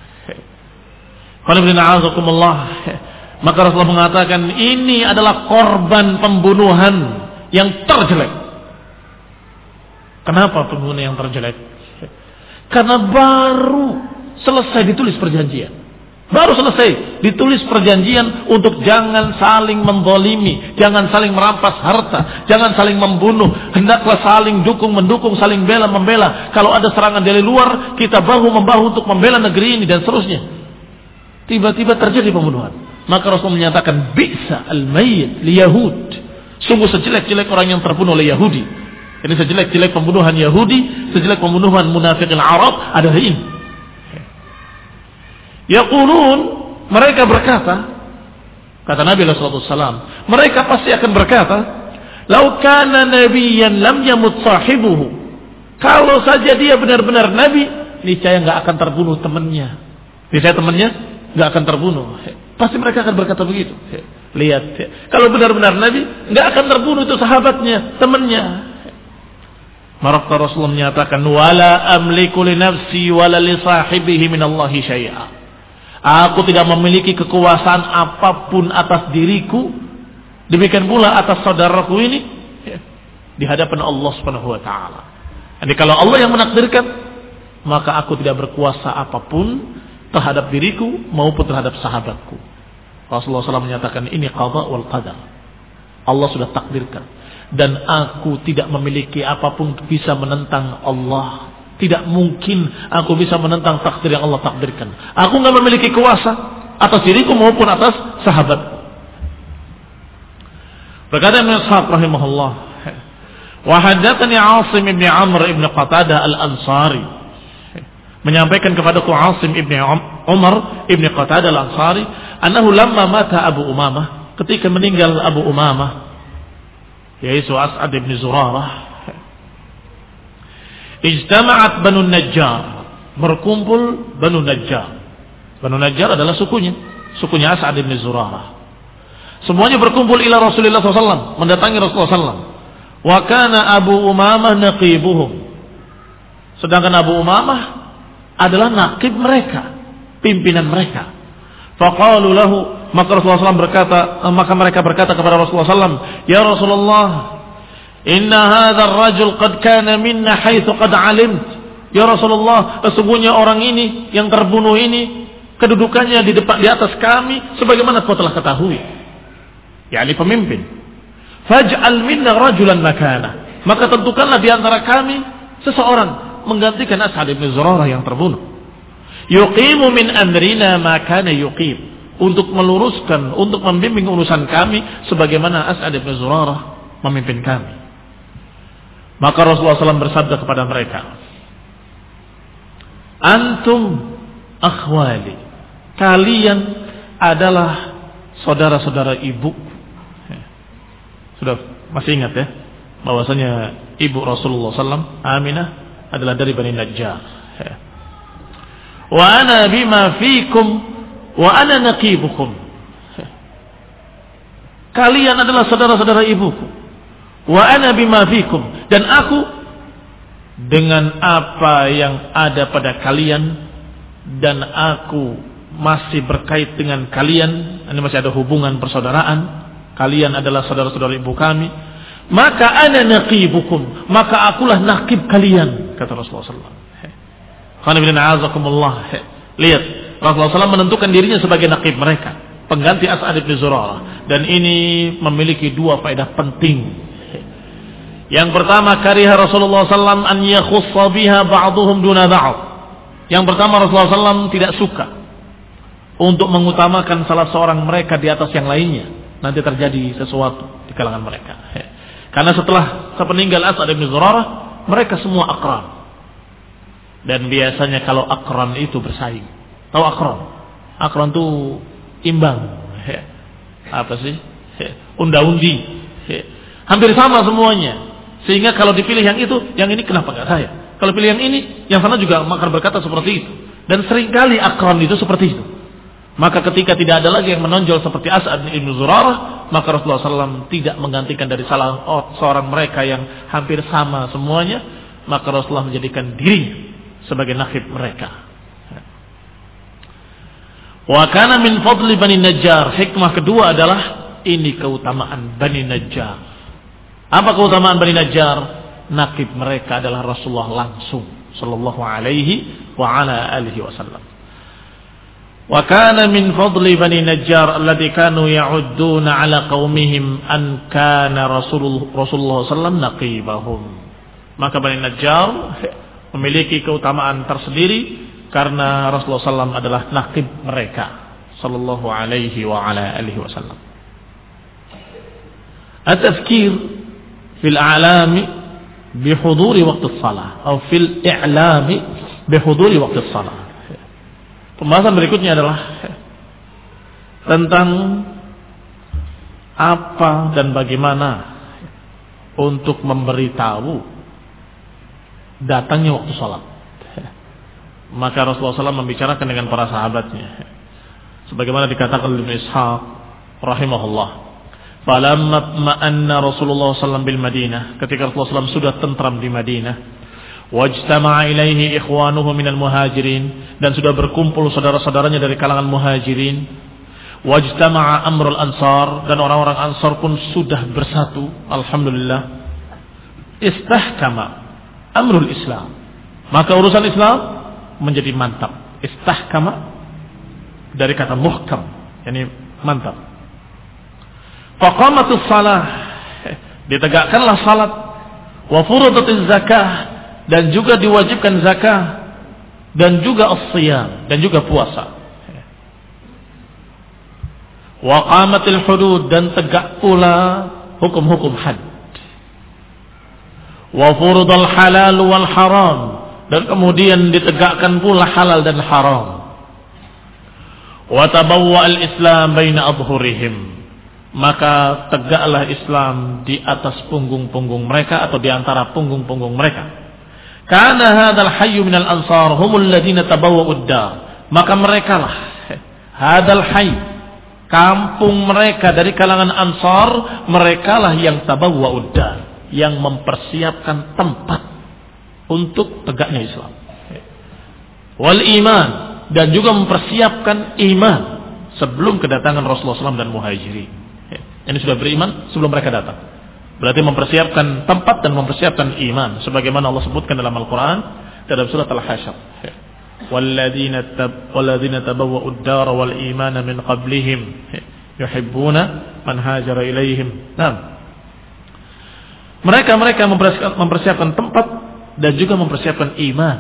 Maka Rasulullah mengatakan ini adalah korban pembunuhan yang terjelek. Kenapa pembunuhan yang terjelek? Karena baru selesai ditulis perjanjian. Baru selesai ditulis perjanjian untuk jangan saling menzalimi, jangan saling merampas harta, jangan saling membunuh, hendaklah saling dukung mendukung, saling bela membela. Kalau ada serangan dari luar, kita bahu membahu untuk membela negeri ini dan seterusnya. Tiba-tiba terjadi pembunuhan. Maka Rasul menyatakan bi'sa al-mayyit li Yahud. Sungguh sejelek-jelek orang yang terbunuh oleh Yahudi. Ini sejelek-jelek pembunuhan Yahudi, sejelek pembunuhan munafikin Arab adalah ini. Yaqulun, mereka berkata, kata Nabi sallallahu alaihi wasallam, mereka pasti akan berkata, "Lau kana nabiyyan lam yamut sahibuhu." Kalau saja dia benar-benar nabi, niscaya enggak akan terbunuh temannya. Niscaya temannya enggak akan terbunuh. Pasti mereka akan berkata begitu. Lihat, kalau benar-benar nabi, enggak akan terbunuh itu sahabatnya, temannya. Maka Rasulullah menyatakan, "Wala amliku li nafsi wala li sahibihi min Allahi syai'a." Aku tidak memiliki kekuasaan apapun atas diriku, demikian pula atas saudaraku ini di hadapan Allah Subhanahu wa taala. Jadi kalau Allah yang menakdirkan, maka aku tidak berkuasa apapun terhadap diriku maupun terhadap sahabatku. Rasulullah shallallahu alaihi wasallam menyatakan ini qada wal qadar. Allah sudah takdirkan dan aku tidak memiliki apapun bisa menentang Allah. Tidak mungkin aku bisa menentang takdir yang Allah takdirkan. Aku enggak memiliki kuasa atas diriku maupun atas sahabatku. Berkata Ibnu Ishaq rahimahullah, wa haddatsani Asim ibn Amr ibn Qatadah al-Ansari, menyampaikan kepadaku Asim ibn Umar ibn Qatadah al-Ansari, annahu lamma mata Abu Umamah, ketika meninggal Abu Umamah, yaitu As'ad ibn Zurarah, ijtama'at Banu Najjar, berkumpul Banu Najjar. Banu Najjar adalah sukunya, sukunya As'ad bin Zurarah. Semuanya berkumpul ila Rasulullah sallallahu alaihi wasallam, mendatangi Rasulullah sallallahu alaihi wasallam. Wa kana Abu Umamah naqibuhum. Sedangkan Abu Umamah adalah naqib mereka, pimpinan mereka. Faqalu lahu, maka Rasulullah sallallahu alaihi wasallam berkata, maka mereka berkata kepada Rasulullah sallallahu alaihi wasallam, "Ya Rasulullah, inna hadzal rajul qad kana minna haitsu qad alimt." Ya Rasulullah, sesungguhnya orang ini yang terbunuh ini kedudukannya di depan di atas kami sebagaimana kau telah ketahui. yakni pemimpin. Faj'al minna rajulan makana. Maka tentukanlah di antara kami seseorang menggantikan As'ad bin Zurarah yang terbunuh. Yuqimu min amrina ma kana yuqim. Untuk meluruskan, untuk membimbing urusan kami sebagaimana As'ad bin Zurarah memimpin kami. Maka Rasulullah shallallahu alaihi wasallam bersabda kepada mereka, "Antum akhwali, kalian adalah saudara-saudara ibu." Sudah masih ingat ya, bahwasanya ibu Rasulullah shallallahu alaihi wasallam Aminah adalah dari Bani Najjar. Wa ana bima fikum wa ana naqibukum. Kalian adalah saudara-saudara ibuku. Wa ana bima fikum, dan aku dengan apa yang ada pada kalian, dan aku masih berkait dengan kalian, ini masih ada hubungan persaudaraan. Kalian adalah saudara-saudara ibu kami. Maka ana naqibukum, maka akulah naqib kalian, kata Rasulullah sallallahu alaihi wasallam. Lihat, Rasulullah sallallahu alaihi wasallam menentukan dirinya sebagai naqib mereka, pengganti As'ad bin Zurarah. Dan ini memiliki dua faedah penting. Yang pertama, kariha Rasulullah sallallahu alaihi wasallam an yakhussa biha ba'dhum duna ba'd. Yang pertama, Rasulullah sallallahu alaihi wasallam tidak suka untuk mengutamakan salah seorang mereka di atas yang lainnya. Nanti terjadi sesuatu di kalangan mereka. Karena setelah sepeninggal As'ad bin Zurarah, mereka semua aqran. Dan biasanya kalau aqran itu bersaing. Tahu aqran? Aqran itu imbang. Apa sih? Unda-undi. Hampir sama semuanya. Sehingga kalau dipilih yang itu, yang ini kenapa enggak saya? Kalau pilih yang ini, yang sana juga akan berkata seperti itu. Dan seringkali aqran itu seperti itu. Maka ketika tidak ada lagi yang menonjol seperti As'ad bin Zurarah, maka Rasulullah shallallahu alaihi wasallam tidak menggantikan dari salah seorang mereka yang hampir sama semuanya, maka Rasulullah menjadikan dirinya sebagai nakhib mereka. Wa kana min fadli Bani Najjar. Hikmah kedua adalah ini keutamaan Bani Najjar. Apa keutamaan Bani Najjar? Nakhib mereka adalah Rasulullah langsung sallallahu alaihi wa ala alihi wasallam. Wa kana min fadli Bani Najjar alladhi kanu ya'udduna ala qaumihim an kana Rasulullah sallallahu alaihi wasallam naqibahum. Maka Bani Najjar memiliki keutamaan tersendiri karena Rasulullah sallallahu alaihi wasallam adalah naqib mereka sallallahu alaihi wa ala alihi wasallam. At-tafkir fil a'lami bihuduri waqti shalah atau fil i'lami bihuduri waqti shalah. Pembahasan berikutnya adalah tentang apa dan bagaimana untuk memberitahu datangnya waktu salat. Maka Rasulullah shallallahu alaihi wasallam membicarakan dengan para sahabatnya, sebagaimana dikatakan oleh Ibnu Ishaq rahimahullah, falamma ma'anna Rasulullah sallallahu alaihi wasallam bil Madinah, ketika Rasulullah shallallahu alaihi wasallam sudah tentram di Madinah, wajtama'a ilaihi ikhwanuhu minal muhajirin, dan sudah berkumpul saudara-saudaranya dari kalangan muhajirin, wajtama'a amrul ansar, dan orang-orang ansar pun sudah bersatu, alhamdulillah, istahkama amrul Islam, maka urusan Islam menjadi mantap. Istahkama dari kata muhkam, yakni mantap. Faqamatus salah, ditegakkanlah salat, wa furudatuz zakah, dan juga diwajibkan zakah, dan juga as-siyam, dan juga puasa. Wa qamatil hudud, dan tegak pula hukum-hukum had. Wa furudal halal wal haram, dan kemudian ditegakkan pula halal dan haram. Wa tabawwa al-islam baina adhurihim, maka tegaklah Islam di atas punggung-punggung mereka atau di antara punggung-punggung mereka. Karena hadal hayyu minal ansar humul ladina tabawwa'ud dar, maka merekalah hadal hayy, kampung mereka dari kalangan ansar, merekalah yang tabawwa'ud dar, yang mempersiapkan tempat untuk tegaknya Islam. Wal iman, dan juga mempersiapkan iman sebelum kedatangan Rasulullah shallallahu alaihi wasallam dan muhajirin. Ini sudah beriman sebelum mereka datang. Berarti mempersiapkan tempat dan mempersiapkan iman, sebagaimana Allah sebutkan dalam Al-Quran dalam surat Al-Hasyr. Walladzina tab walladzina tabawwa'ud dar wal imana min qablihim yuhibbuna man hajara ilaihim. Nah, mereka-mereka mempersiapkan tempat dan juga mempersiapkan iman,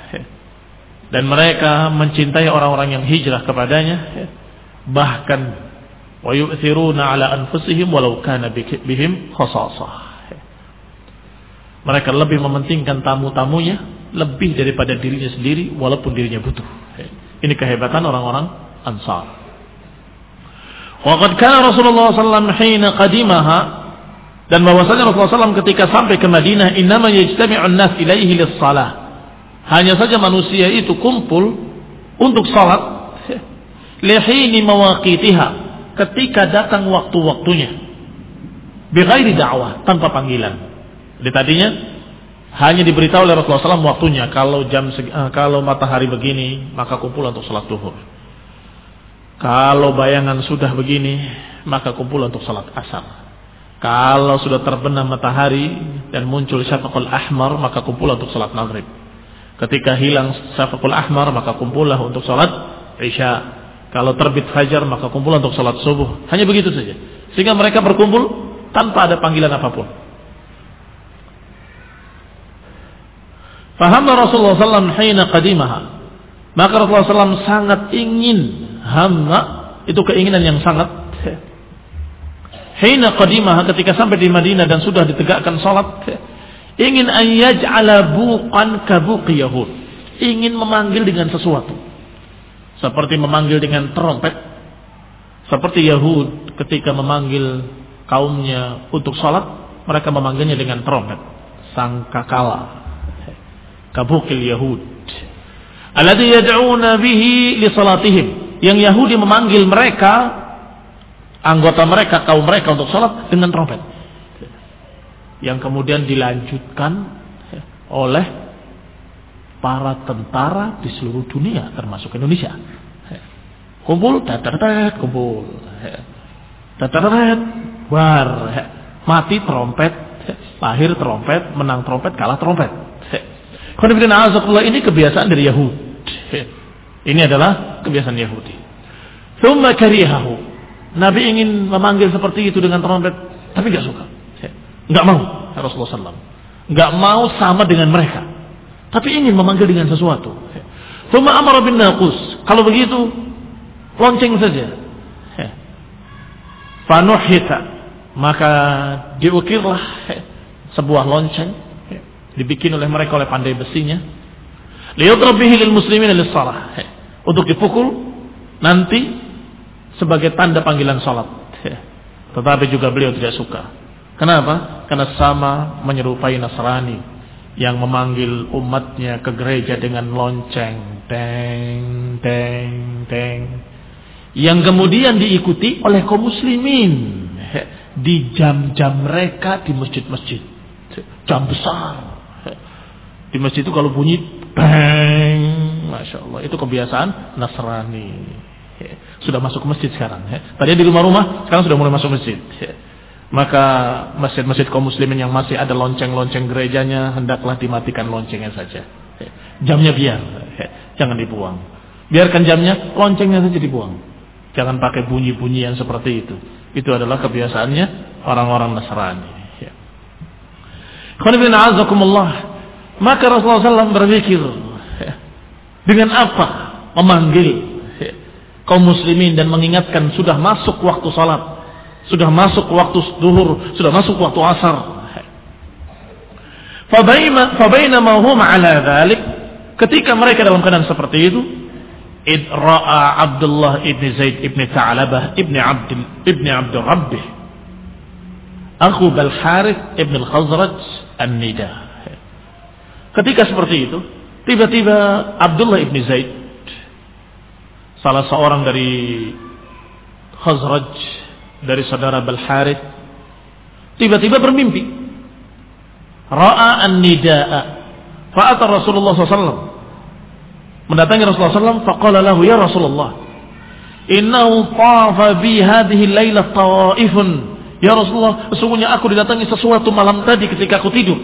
dan mereka mencintai orang-orang yang hijrah kepadanya, bahkan wa yu'thiruna ala anfusihim walau kana bihim khasasah. Mereka lebih mementingkan tamu-tamunya lebih daripada dirinya sendiri walaupun dirinya butuh. Ini kehebatan orang-orang Ansar. Wa qad kana Rasulullah sallallahu alaihi wasallam hina qadimaha, dan bahwasanya Rasulullah sallallahu alaihi wasallam ketika sampai ke Madinah, innama yajtami'un nas ilaihi lis-shalah, hanya saja manusia itu kumpul untuk salat, lihini mawaqitiha, ketika datang waktu-waktunya, bighairi da'wah, tanpa panggilan. Jadi tadinya hanya diberitahu oleh Rasulullah shallallahu alaihi wasallam waktunya, kalau jam uh, kalau matahari begini maka kumpul untuk salat duhur, kalau bayangan sudah begini maka kumpul untuk salat asar, kalau sudah terbenam matahari dan muncul syafaqul ahmar maka kumpul untuk salat maghrib, ketika hilang syafaqul ahmar maka kumpullah untuk salat isya, kalau terbit fajar maka kumpul untuk salat subuh. Hanya begitu saja, sehingga mereka berkumpul tanpa ada panggilan apapun. Fahamna Rasulullah sallallahu alaihi wasallam hina qadimaha, maka Rasulullah sallallahu alaihi wasallam sangat ingin, hamma itu keinginan yang sangat, hina qadimaha, ketika sampai di Madinah dan sudah ditegakkan salat, ingin an yaj'ala buqan ka buqi yahud, ingin memanggil dengan sesuatu seperti memanggil dengan trompet, seperti Yahud ketika memanggil kaumnya untuk salat, mereka memanggilnya dengan trompet, sangkakala, kabukil Yahud, alladhi yad'una bihi li salatihim, yang Yahudi memanggil mereka, anggota mereka, kaum mereka untuk sholat dengan trompet. Yang kemudian dilanjutkan oleh para tentara di seluruh dunia, termasuk Indonesia. Kumpul, tatarat, kumpul. Tatarat, bar. Mati trompet, lahir trompet, menang trompet, kalah trompet. Ini kebiasaan dari Yahudi. Ini adalah kebiasaan Yahudi. Tsumma karihahu. Nabi ingin memanggil seperti itu dengan trompet, tapi enggak suka. Enggak mau Rasulullah sallallahu alaihi wasallam. Enggak mau sama dengan mereka. Tapi ingin memanggil dengan sesuatu. Tsumma amara bin naqus. Kalau begitu lonceng saja. Fanuhita, maka diukirlah sebuah lonceng dibikin oleh mereka oleh pandai besinya. Liyudrab bihi lil muslimin lis-shalah. Untuk dipukul nanti sebagai tanda panggilan salat. Tetapi juga beliau tidak suka. Kenapa? Karena sama menyerupai Nasrani yang memanggil umatnya ke gereja dengan lonceng, teng teng teng, yang kemudian diikuti oleh kaum muslimin di jam-jam mereka di masjid-masjid, jam besar. Di masjid itu kalau bunyi bang, masya Allah, itu kebiasaan Nasrani. Sudah masuk ke masjid sekarang. Tadi di rumah-rumah, sekarang sudah mulai masuk masjid. Maka masjid-masjid kaum muslimin yang masih ada lonceng-lonceng gerejanya, hendaklah dimatikan loncengnya saja. Jamnya biar, jangan dibuang. Biarkan jamnya, loncengnya saja dibuang. Jangan pakai bunyi-bunyi yang seperti itu. Itu adalah kebiasaannya orang-orang Nasrani. Khonifinna azakumullah. Maka Rasulullah shallallahu alaihi wasallam berpikir, dengan apa memanggil kaum muslimin dan mengingatkan sudah masuk waktu salat, sudah masuk waktu zuhur, sudah masuk waktu asar. Fabainama hum ala dzalik, ketika mereka dalam keadaan seperti itu, id ra'a Abdullah ibn Zaid ibn Tha'labah ibn Abd ibn Abd Rabbih akhu Bal Harith ibn al-Khazraj an-Nida. Ketika seperti itu, tiba-tiba Abdullah ibn Zaid, salah seorang dari Khazraj, dari saudara Bal Harith, tiba-tiba bermimpi. Ra'a an-nida'a, fa'ata Rasulullah sallallahu alaihi wasallam. Mendatangi Rasulullah sallallahu alaihi wasallam, faqala lahu, ya Rasulullah, innahu tafa bi hadhihi al-laila ta'ifun. Ya Rasulullah, sesungguhnya aku didatangi sesuatu malam tadi ketika aku tidur.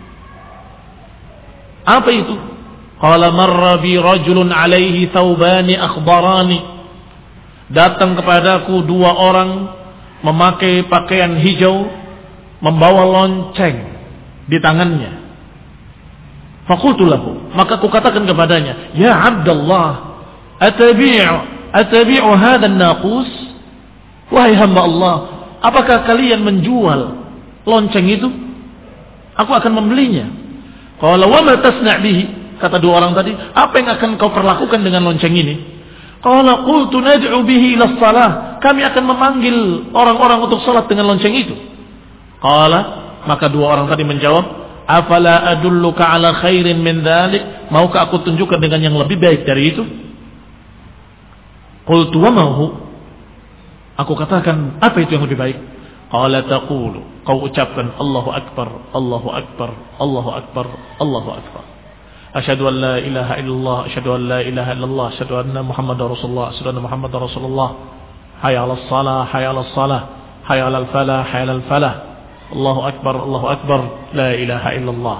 Apa itu? Qala marra bi rajulun alaihi thawbani akhbarani. Datang kepadaku dua orang memakai pakaian hijau, membawa lonceng di tangannya. Faqultu lahu, maka aku katakan kepadanya, ya Abdullah, atabi'u atabi'u hadha an-naqus? Wahai hamba Allah, apakah kalian menjual lonceng itu? Aku akan membelinya. Qala wa ma tasna' bihi? Kata dua orang tadi, apa yang akan kau perlakukan dengan lonceng ini? Qala qultu nad'u bihi ila shalah. Kami akan memanggil orang-orang untuk salat dengan lonceng itu. Qala, maka dua orang tadi menjawab, afala adulluka ala khairin min dzalik? Maukah aku tunjukkan dengan yang lebih baik dari itu? Qultu wa ma hu? Aku katakan, apa itu yang lebih baik? Qala taqulu, kau ucapkan Allahu akbar, Allahu akbar, Allahu akbar, Allahu akbar. Asyhadu an la ilaha illallah, asyhadu an la ilaha illallah, asyhadu anna Muhammadar Rasulullah, asyhadu anna Muhammadar Rasulullah. Hayya 'alas shalah, hayya 'alas shalah, hayya 'alal falah, hayya 'alal falah. Allahu akbar, Allahu akbar, la ilaha illallah.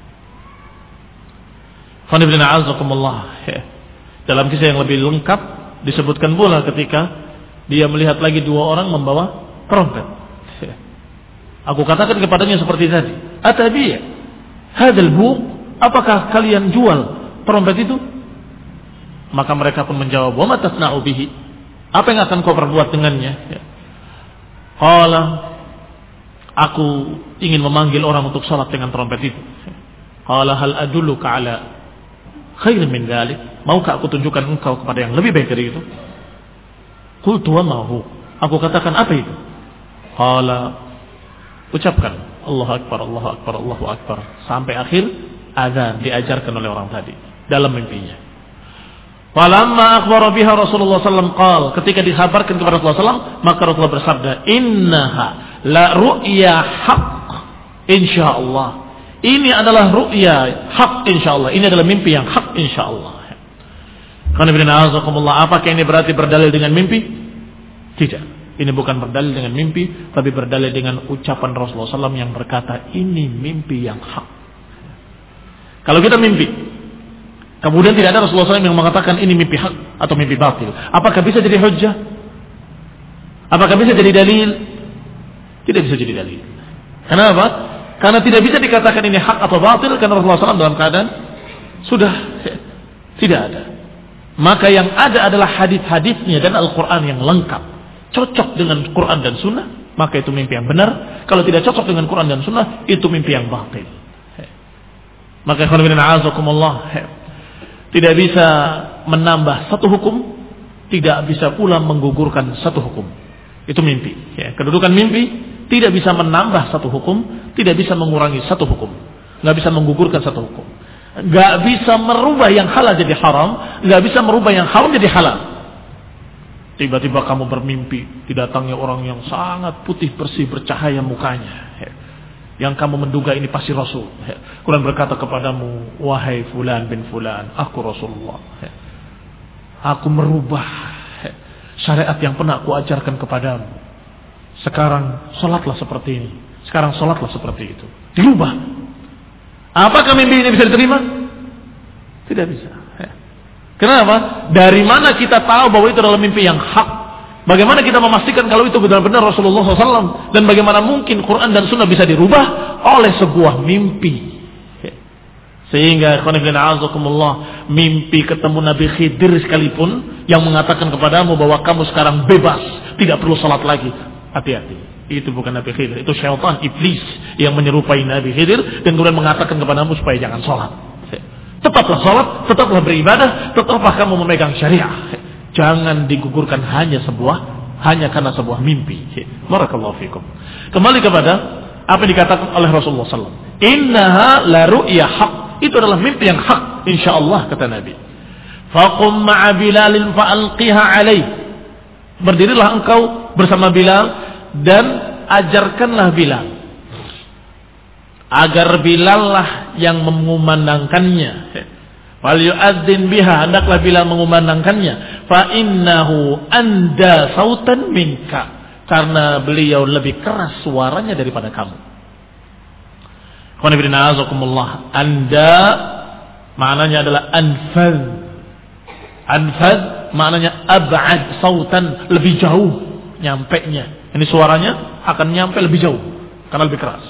Qanibna a'azakumullah. Dalam kisah yang lebih lengkap disebutkan pula ketika dia melihat lagi dua orang membawa trompet. Aku katakan kepadanya seperti tadi, atabiya hadzal buq, apakah kalian jual trompet itu? Maka mereka pun menjawab, wa ma tasna'u bihi? Apa yang akan kau perbuat dengannya? Qala, aku ingin memanggil orang untuk salat dengan trompet itu. Qala hal adulluka ala khairin min dzalik? Maukah aku tunjukkan engkau kepada yang lebih baik dari itu? Qultu wa ma hu? Aku katakan, apa itu? Qala, ucapkan Allahu akbar, Allahu akbar, Allahu akbar sampai akhir azan diajarkan oleh orang tadi dalam mimpinya. Falamma akhbara biha Rasulullah sallallahu alaihi wasallam qala, ketika dikabarkan kepada Rasulullah sallallahu alaihi wasallam, maka Rasulullah bersabda, "Innaha la ru'ya haqq insyaallah." Ini adalah ru'ya hak insyaallah. Ini adalah mimpi yang hak insyaallah. Apakah ini berarti berdalil dengan mimpi? Tidak. Ini bukan berdalil dengan mimpi, tapi berdalil dengan ucapan Rasulullah sallallahu alaihi wasallam yang berkata, ini mimpi yang hak. Kalau kita mimpi, kemudian tidak ada Rasulullah sallallahu alaihi wasallam yang mengatakan ini mimpi hak atau mimpi batil, apakah bisa jadi hujjah? Apakah bisa jadi dalil? Tidak bisa jadi dalil. Kenapa? Karena tidak bisa dikatakan ini hak atau batil, karena Rasulullah sallallahu alaihi wasallam dalam keadaan sudah tidak ada. Maka yang ada adalah hadis-hadisnya dan Al-Quran yang lengkap, cocok dengan Quran dan Sunnah, maka itu mimpi yang benar. Kalau tidak cocok dengan Quran dan Sunnah, itu mimpi yang batil. Maka tidak bisa menambah satu hukum, tidak bisa pula menggugurkan satu hukum. Itu mimpi. Ya, kedudukan mimpi tidak bisa menambah satu hukum, tidak bisa mengurangi satu hukum, nggak bisa menggugurkan satu hukum, nggak bisa merubah yang halal jadi haram, nggak bisa merubah yang haram jadi halal. Tiba-tiba kamu bermimpi didatangi orang yang sangat putih bersih bercahaya mukanya, yang kamu menduga ini pasti Rasul. Quran berkata kepadamu, wahai fulan bin fulan, aku Rasulullah. Aku merubah syariat yang pernah aku ajarkan kepadamu. Sekarang sholatlah seperti ini. Sekarang sholatlah seperti itu. Dirubah. Apakah mimpi ini bisa diterima? Tidak bisa. Kenapa? Dari mana kita tahu bahwa itu adalah mimpi yang hak? Bagaimana kita memastikan kalau itu benar-benar Rasulullah shallallahu alaihi wasallam? Dan bagaimana mungkin Quran dan Sunnah bisa dirubah oleh sebuah mimpi? Sehingga mimpi ketemu Nabi Khidir sekalipun yang mengatakan kepadamu bahwa kamu sekarang bebas, tidak perlu salat lagi. Hati-hati. Itu bukan Nabi Khidir, itu syaitan, iblis yang menyerupai Nabi Khidir dan kemudian mengatakan kepadamu supaya jangan salat. Tetaplah salat, tetaplah beribadah, tetaplah kamu memegang syariah. Jangan digugurkan hanya sebuah hanya karena sebuah mimpi. Barakallahu fikum. Kembali kepada apa yang dikatakan oleh Rasulullah sallallahu alaihi wasallam. Innaha la ru'ya haq. Itu adalah mimpi yang hak insyaallah kata Nabi. Faqum ma'a Bilal fa'alqiha alaih. Berdirilah engkau bersama Bilal dan ajarkanlah Bilal agar Bilal lah yang mengumandangkannya. Wal yu'adzin biha, hendaklah Bilal mengumandangkannya. Fa innahu anda sautan minka, karena beliau lebih keras suaranya daripada kamu. Anda maknanya adalah anfaz. Anfaz maknanya ab'ad sautan, lebih jauh nyampenya. Ini suaranya akan nyampe lebih jauh karena lebih keras.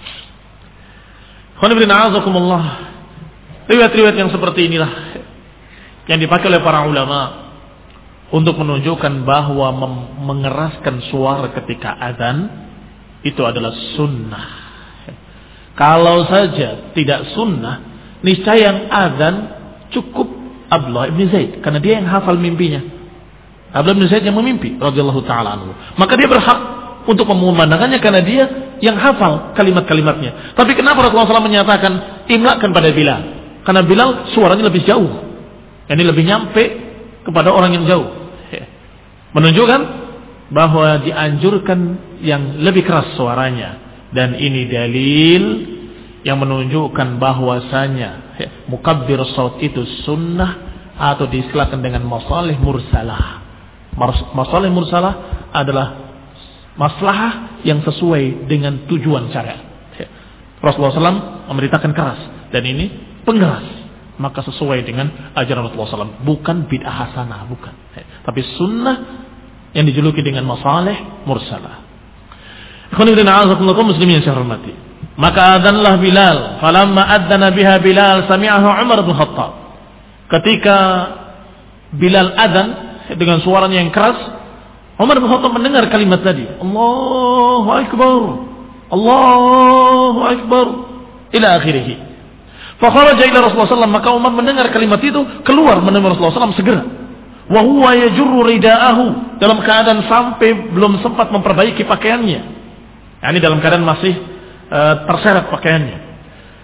Riwayat-riwayat yang seperti inilah yang dipakai oleh para ulama untuk menunjukkan bahwa mengeraskan suara ketika azan itu adalah sunnah. Kalau saja tidak sunnah, niscaya yang azan cukup Abdullah bin Zaid, karena dia yang hafal mimpinya. Abdullah bin Zaid yang memimpi radhiyallahu taala anhu. Maka dia berhak untuk memandangkannya karena dia yang hafal kalimat-kalimatnya. Tapi kenapa Rasulullah shallallahu alaihi wasallam menyatakan imlakan pada Bilal? Karena Bilal suaranya lebih jauh. Ini lebih nyampe kepada orang yang jauh. Menunjukkan bahwa dianjurkan yang lebih keras suaranya. Dan ini dalil yang menunjukkan bahwasanya mukabbir saut itu sunnah atau diistilahkan dengan masalih mursalah. Masalih mursalah adalah maslahah yang sesuai dengan tujuan syariat. Rasulullah shallallahu alaihi wasallam memberitakan keras dan ini pengeras, maka sesuai dengan ajaran Rasulullah shallallahu alaihi wasallam, bukan bid'ah hasanah, bukan, tapi sunnah yang dijuluki dengan masalih mursalah. Muslimin yang saya hormati, maka adzanlah Bilal. Falamma adzana biha Bilal sami'ahu Umar bin Khattab. Ketika Bilal adzan dengan suaranya yang keras, Umar bin Khattab mendengar kalimat tadi, Allahu Akbar, Allahu Akbar, ila akhirih. Fakharaja ila Rasulullah sallallahu alaihi wasallam, maka Umar mendengar kalimat itu, keluar menemui Rasulullah sallallahu alaihi wasallam segera. Wa huwa yajurru ridaahu, dalam keadaan sampai belum sempat memperbaiki pakaiannya. Yani dalam keadaan masih uh, terseret pakaiannya.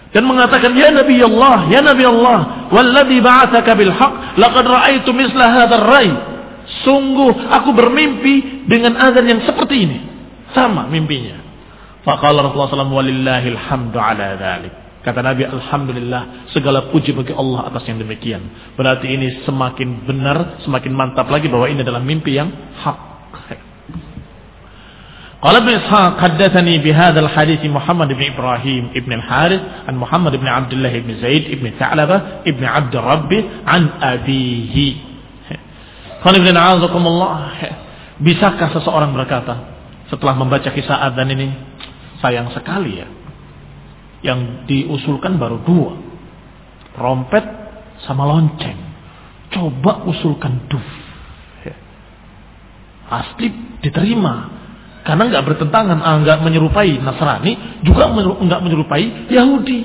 dan mengatakan, ya Nabi Allah, ya Nabi Allah, walladzi ba'atsaka bil haqq, laqad ra'aitu misla hadzal rai. Sungguh aku bermimpi dengan azan yang seperti ini. Sama mimpinya. Faqala Rasulullah sallallahu alaihi wasallam, walillahil hamdu ala dzalik. Kata Nabi, alhamdulillah, segala puji bagi Allah atas yang demikian. Berarti ini semakin benar, semakin mantap lagi bahwa ini adalah mimpi yang hak. Qala Ibnu Ishaq haddatsani bihadzal hadits Muhammad bin Ibrahim ibn al-Harith an Muhammad bin Abdullah ibn Zaid ibn Tha'labah ibn Abd Rabbi an abihi. Qala Ibnu A'azakumullah, bisakah seseorang berkata setelah membaca kisah adzan ini, sayang sekali ya, yang diusulkan baru dua, trompet sama lonceng. Coba usulkan duf, pasti diterima. Karena nggak bertentangan, nggak menyerupai Nasrani, juga nggak menyerupai Yahudi.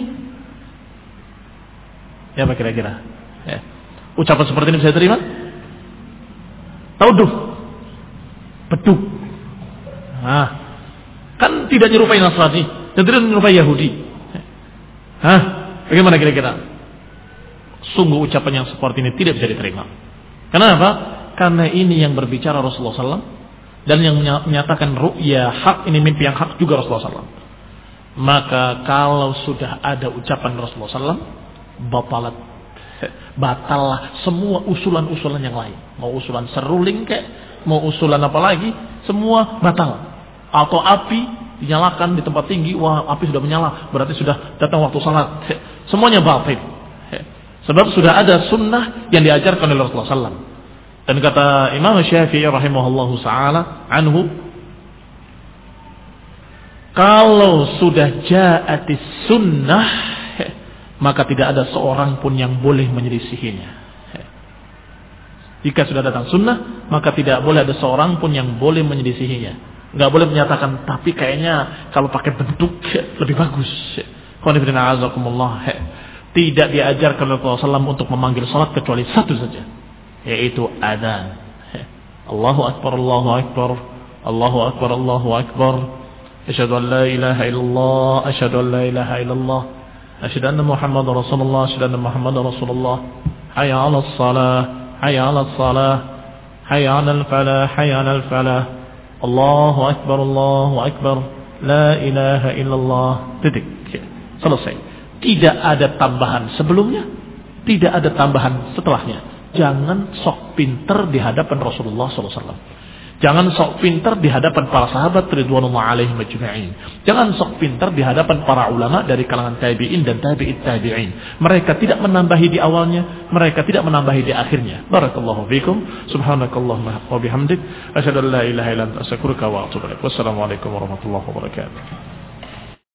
Ya apa kira-kira? Ya. Ucapan seperti ini bisa diterima? Tahu duf? Beduk. Nah, kan tidak menyerupai Nasrani dan tidak menyerupai Yahudi. Hah? Bagaimana kira-kira? Sungguh ucapan yang seperti ini tidak bisa diterima. Kenapa? Karena ini yang berbicara Rasulullah sallallahu alaihi wasallam. Dan yang menyatakan ru'ya hak, ini mimpi yang hak juga Rasulullah sallallahu alaihi wasallam. Maka kalau sudah ada ucapan Rasulullah sallallahu alaihi wasallam, batalat, batallah semua usulan-usulan yang lain. Mau usulan seruling kek, mau usulan apa lagi, semua batal. Atau api dinyalakan di tempat tinggi, wah api sudah menyala, berarti sudah datang waktu salat. Semuanya batil. Sebab sudah ada sunnah yang diajarkan oleh Rasulullah sallallahu alaihi wasallam. Dan kata Imam Syafi'i rahimahullahu ta'ala anhu, kalau sudah ja'atis sunnah, maka tidak ada seorang pun yang boleh menyelisihinya. Jika sudah datang sunnah, maka tidak boleh ada seorang pun yang boleh menyelisihinya. Enggak boleh menyatakan, tapi kayaknya kalau pakai bentuk lebih bagus. Tidak diajarkan oleh Rasulullah sallallahu alaihi wasallam untuk memanggil salat kecuali satu saja, yaitu adzan. Allahu akbar, Allahu akbar, Allahu akbar, Allahu akbar. Asyhadu an la ilaha illallah, asyhadu an la ilaha illallah, asyhadu anna Muhammadar Rasulullah, asyhadu anna Muhammadar Rasulullah. Hayya 'alas shalah, hayya 'alas shalah, hayya 'alal falah, hayya 'alal falah. Allahu akbar, Allahu akbar, la ilaha illallah. Titik. Selesai. Tidak ada tambahan sebelumnya, tidak ada tambahan setelahnya. Jangan sok pinter di hadapan Rasulullah sallallahu alaihi wasallam. Jangan sok pinter di hadapan para sahabat ridwanullah alaihim ajma'in. Jangan sok pinter di hadapan para ulama dari kalangan tabi'in dan tabi'it tabi'in. Mereka tidak menambahi di awalnya, mereka tidak menambahi di akhirnya. Barakallahu fikum. Subhanakallahumma wa bihamdik, asyhadu an la ilaha illa anta astaghfiruka wa atubu ilaik. Wassalamualaikum warahmatullahi wabarakatuh.